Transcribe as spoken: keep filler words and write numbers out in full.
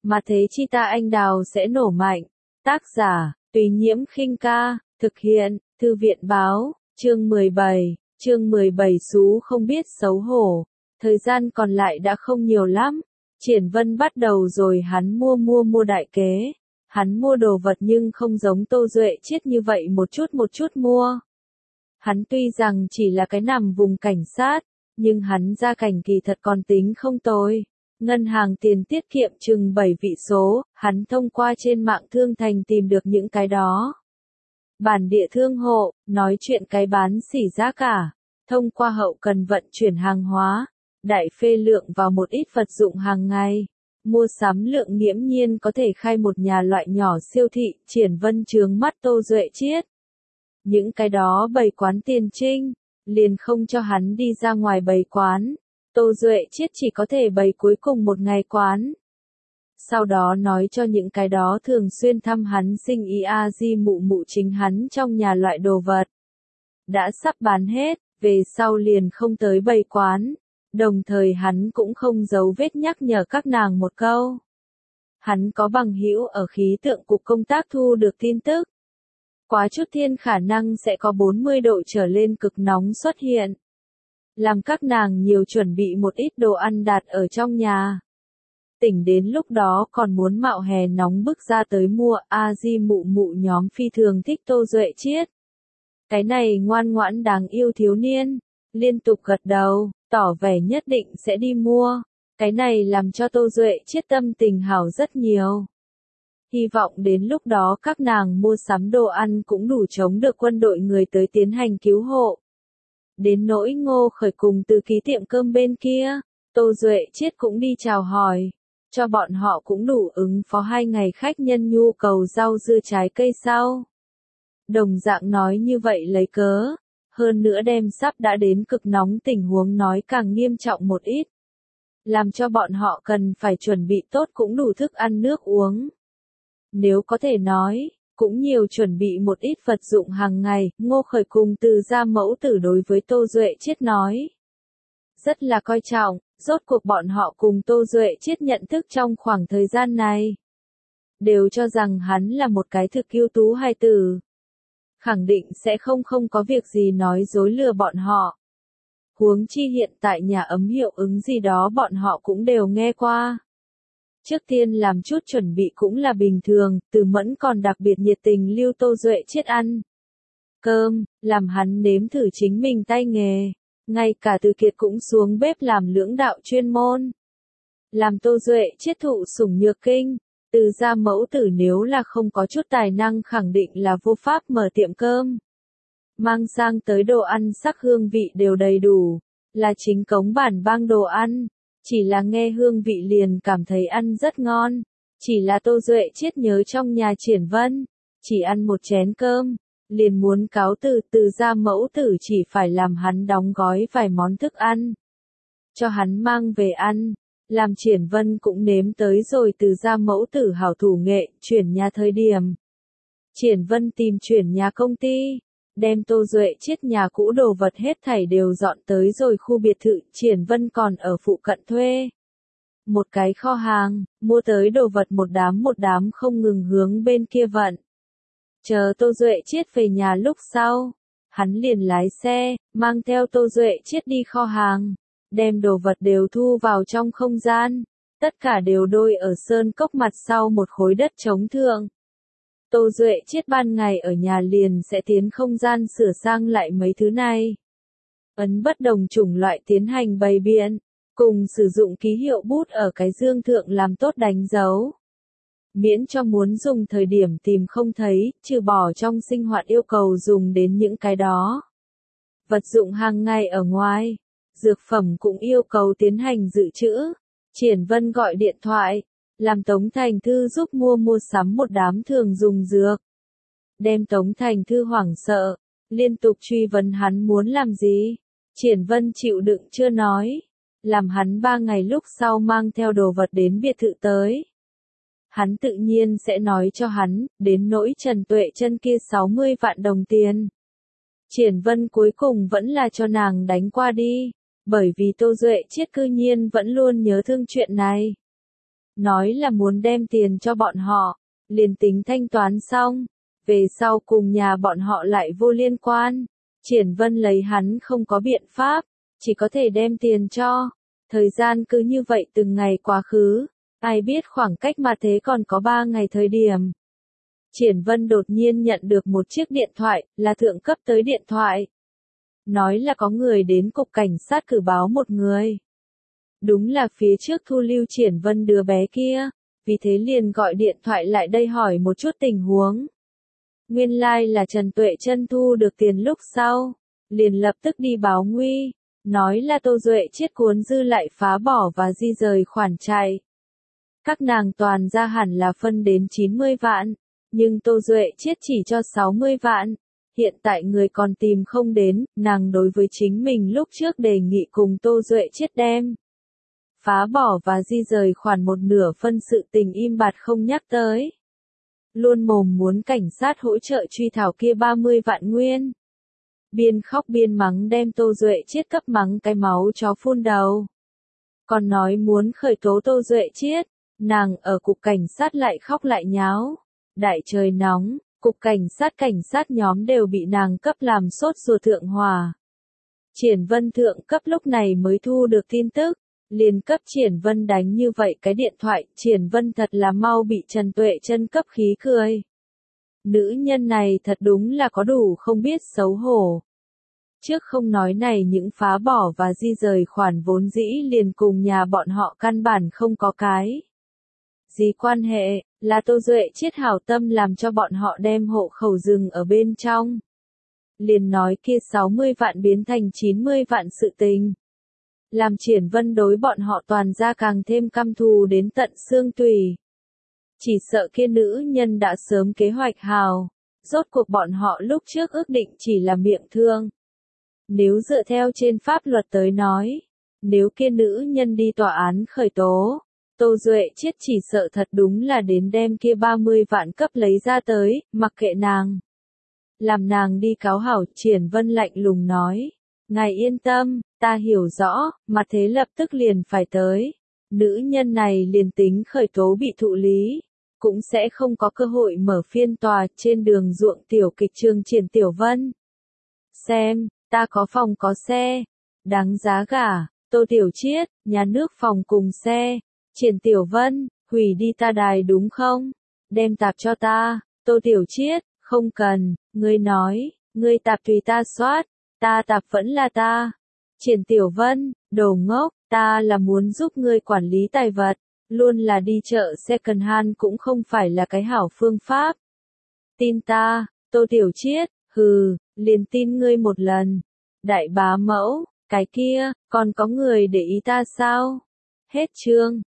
mà thế chi ta anh đào sẽ nổ mạnh. Tác giả, Tùy Nhiễm Khinh Ca, thực hiện, Thư viện Báo, chương mười bảy, chương mười bảy Sú không biết xấu hổ. Thời gian còn lại đã không nhiều lắm. Triển Vân bắt đầu rồi, hắn mua mua mua đại kế. Hắn mua đồ vật nhưng không giống Tô Duệ Chiết như vậy một chút một chút mua. Hắn tuy rằng chỉ là cái nằm vùng cảnh sát, nhưng hắn gia cảnh kỳ thật còn tính không tồi. Ngân hàng tiền tiết kiệm chừng bảy vị số, hắn thông qua trên mạng thương thành tìm được những cái đó. Bản địa thương hộ, nói chuyện cái bán xỉ giá cả, thông qua hậu cần vận chuyển hàng hóa, đại phê lượng vào một ít vật dụng hàng ngày. Mua sắm lượng nghiễm nhiên có thể khai một nhà loại nhỏ siêu thị. Triển Vân trướng mắt Tô Duệ Chiết. Những cái đó bày quán tiền trinh, liền không cho hắn đi ra ngoài bày quán. Tô Duệ Chiết chỉ có thể bày cuối cùng một ngày quán. Sau đó nói cho những cái đó thường xuyên thăm hắn sinh ý a di mụ mụ chính hắn trong nhà loại đồ vật. Đã sắp bán hết, về sau liền không tới bày quán. Đồng thời hắn cũng không giấu vết nhắc nhở các nàng một câu. Hắn có bằng hữu ở khí tượng cục công tác thu được tin tức. Quá chút thiên khả năng sẽ có bốn mươi độ trở lên cực nóng xuất hiện. Làm các nàng nhiều chuẩn bị một ít đồ ăn đặt ở trong nhà. Tỉnh đến lúc đó còn muốn mạo hè nóng bức ra tới mua. A di mụ mụ nhóm phi thường thích Tô Duệ Chiết. Cái này ngoan ngoãn đáng yêu thiếu niên, liên tục gật đầu, tỏ vẻ nhất định sẽ đi mua. Cái này làm cho Tô Duệ Chiết tâm tình hảo rất nhiều. Hy vọng đến lúc đó các nàng mua sắm đồ ăn cũng đủ chống được quân đội người tới tiến hành cứu hộ. Đến nỗi Ngô Khởi cùng từ ký tiệm cơm bên kia, Tô Duệ Chiết cũng đi chào hỏi, cho bọn họ cũng đủ ứng phó hai ngày khách nhân nhu cầu rau dưa trái cây sau. Đồng dạng nói như vậy lấy cớ, hơn nữa đem sắp đã đến cực nóng tình huống nói càng nghiêm trọng một ít. Làm cho bọn họ cần phải chuẩn bị tốt cũng đủ thức ăn nước uống. Nếu có thể nói, cũng nhiều chuẩn bị một ít vật dụng hàng ngày. Ngô Khởi cùng từ gia mẫu tử đối với Tô Duệ Chiết nói. Rất là coi trọng, rốt cuộc bọn họ cùng Tô Duệ Chiết nhận thức trong khoảng thời gian này. Đều cho rằng hắn là một cái thực ưu tú hài tử. Khẳng định sẽ không không có việc gì nói dối lừa bọn họ. Huống chi hiện tại nhà ấm hiệu ứng gì đó bọn họ cũng đều nghe qua. Trước tiên làm chút chuẩn bị cũng là bình thường, Từ Mẫn còn đặc biệt nhiệt tình lưu Tô Duệ Chiết ăn cơm, làm hắn nếm thử chính mình tay nghề. Ngay cả Từ Kiệt cũng xuống bếp làm lưỡng đạo chuyên môn. Làm Tô Duệ Chiết thụ sủng nhược kinh. Từ gia mẫu tử nếu là không có chút tài năng khẳng định là vô pháp mở tiệm cơm. Mang sang tới đồ ăn sắc hương vị đều đầy đủ, là chính cống bản bang đồ ăn. Chỉ là nghe hương vị liền cảm thấy ăn rất ngon. Chỉ là Tô Duệ Chiết nhớ trong nhà Triển Vân, chỉ ăn một chén cơm, liền muốn cáo từ. Từ gia mẫu tử chỉ phải làm hắn đóng gói vài món thức ăn, cho hắn mang về ăn. Làm Triển Vân cũng nếm tới rồi từ gia mẫu tử hảo thủ nghệ. Chuyển nhà thời điểm, Triển Vân tìm chuyển nhà công ty, đem Tô Duệ Chiết nhà cũ đồ vật hết thảy đều dọn tới rồi khu biệt thự. Triển Vân còn ở phụ cận thuê một cái kho hàng, mua tới đồ vật một đám một đám không ngừng hướng bên kia vận. Chờ Tô Duệ Chiết về nhà lúc sau, hắn liền lái xe, mang theo Tô Duệ Chiết đi kho hàng. Đem đồ vật đều thu vào trong không gian, tất cả đều đôi ở sơn cốc mặt sau một khối đất trống thượng. Tô Duệ Chiết ban ngày ở nhà liền sẽ tiến không gian sửa sang lại mấy thứ này. Ấn bất đồng chủng loại tiến hành bày biện, cùng sử dụng ký hiệu bút ở cái dương thượng làm tốt đánh dấu. Miễn cho muốn dùng thời điểm tìm không thấy, trừ bỏ trong sinh hoạt yêu cầu dùng đến những cái đó. Vật dụng hàng ngày ở ngoài. Dược phẩm cũng yêu cầu tiến hành dự trữ. Triển Vân gọi điện thoại, làm Tống Thành Thư giúp mua mua sắm một đám thường dùng dược. Đem Tống Thành Thư hoảng sợ, liên tục truy vấn hắn muốn làm gì. Triển Vân chịu đựng chưa nói, làm hắn ba ngày lúc sau mang theo đồ vật đến biệt thự tới. Hắn tự nhiên sẽ nói cho hắn, đến nỗi Trần Tuệ Chân kia sáu mươi vạn đồng tiền. Triển Vân cuối cùng vẫn là cho nàng đánh qua đi. Bởi vì Tô Duệ Chiết cư nhiên vẫn luôn nhớ thương chuyện này. nói là muốn đem tiền cho bọn họ, liền tính thanh toán xong, về sau cùng nhà bọn họ lại vô liên quan. Triển Vân lấy hắn không có biện pháp, chỉ có thể đem tiền cho. Thời gian cứ như vậy từng ngày quá khứ, ai biết khoảng cách mà thế còn có ba ngày thời điểm. Triển Vân đột nhiên nhận được một chiếc điện thoại, là thượng cấp tới điện thoại. Nói là có người đến cục cảnh sát cử báo một người. Đúng là phía trước thu lưu Triển Vân đứa bé kia, vì thế liền gọi điện thoại lại đây hỏi một chút tình huống. Nguyên lai like là Trần Tuệ Trân thu được tiền lúc sau, liền lập tức đi báo nguy, nói là Tô Duệ Chiết cuốn dư lại phá bỏ và di rời khoản chạy. Các nàng toàn ra hẳn là phân đến chín mươi vạn, nhưng Tô Duệ Chiết chỉ cho sáu mươi vạn. Hiện tại người còn tìm không đến, nàng đối với chính mình lúc trước đề nghị cùng Tô Duệ Chiết đem. Phá bỏ và di rời khoản một nửa phân sự tình im bặt không nhắc tới. Luôn mồm muốn cảnh sát hỗ trợ truy thảo kia ba mươi vạn nguyên. Biên khóc biên mắng đem Tô Duệ Chiết cấp mắng cái máu chó phun đầu. Còn nói muốn khởi tố Tô Duệ Chiết, nàng ở cục cảnh sát lại khóc lại nháo. Đại trời nóng, cục cảnh sát cảnh sát nhóm đều bị nàng cấp làm sốt ruột thượng hòa. Triển Vân thượng cấp lúc này mới thu được tin tức, liền cấp Triển Vân đánh như vậy cái điện thoại, Triển Vân thật là mau bị Trần Tuệ Trân cấp khí cười. Nữ nhân này thật đúng là có đủ không biết xấu hổ. Trước không nói này những phá bỏ và di rời khoản vốn dĩ liền cùng nhà bọn họ căn bản không có cái gì quan hệ, là Tô Duệ Chiết hảo tâm làm cho bọn họ đem hộ khẩu rừng ở bên trong. Liền nói kia sáu mươi vạn biến thành chín mươi vạn sự tình. Làm Triển Vân đối bọn họ toàn ra càng thêm căm thù đến tận xương tủy. Chỉ sợ kia nữ nhân đã sớm kế hoạch hào, rốt cuộc bọn họ lúc trước ước định chỉ là miệng thương. Nếu dựa theo trên pháp luật tới nói, nếu kia nữ nhân đi tòa án khởi tố, Tô Duệ Chiết chỉ sợ thật đúng là đến đem kia ba mươi vạn cấp lấy ra tới, mặc kệ nàng. Làm nàng đi cáo hảo, Triển Vân lạnh lùng nói. Ngài yên tâm, ta hiểu rõ, mà thế lập tức liền phải tới. Nữ nhân này liền tính khởi tố bị thụ lý, cũng sẽ không có cơ hội mở phiên tòa trên đường ruộng tiểu kịch trường Triển Tiểu Vân. Xem, ta có phòng có xe, đáng giá cả, Tô Tiểu Chiết, nhà nước phòng cùng xe, Triển Tiểu Vân, hủy đi ta đài đúng không? Đem tạp cho ta, Tô Tiểu Chiết, không cần, ngươi nói, ngươi tạp tùy ta soát, ta tạp vẫn là ta. Triển Tiểu Vân, đồ ngốc, ta là muốn giúp ngươi quản lý tài vật, luôn là đi chợ second hand cũng không phải là cái hảo phương pháp. Tin ta, Tô Tiểu Chiết, hừ, liền tin ngươi một lần. Đại bá mẫu, cái kia, còn có người để ý ta sao? Hết chương.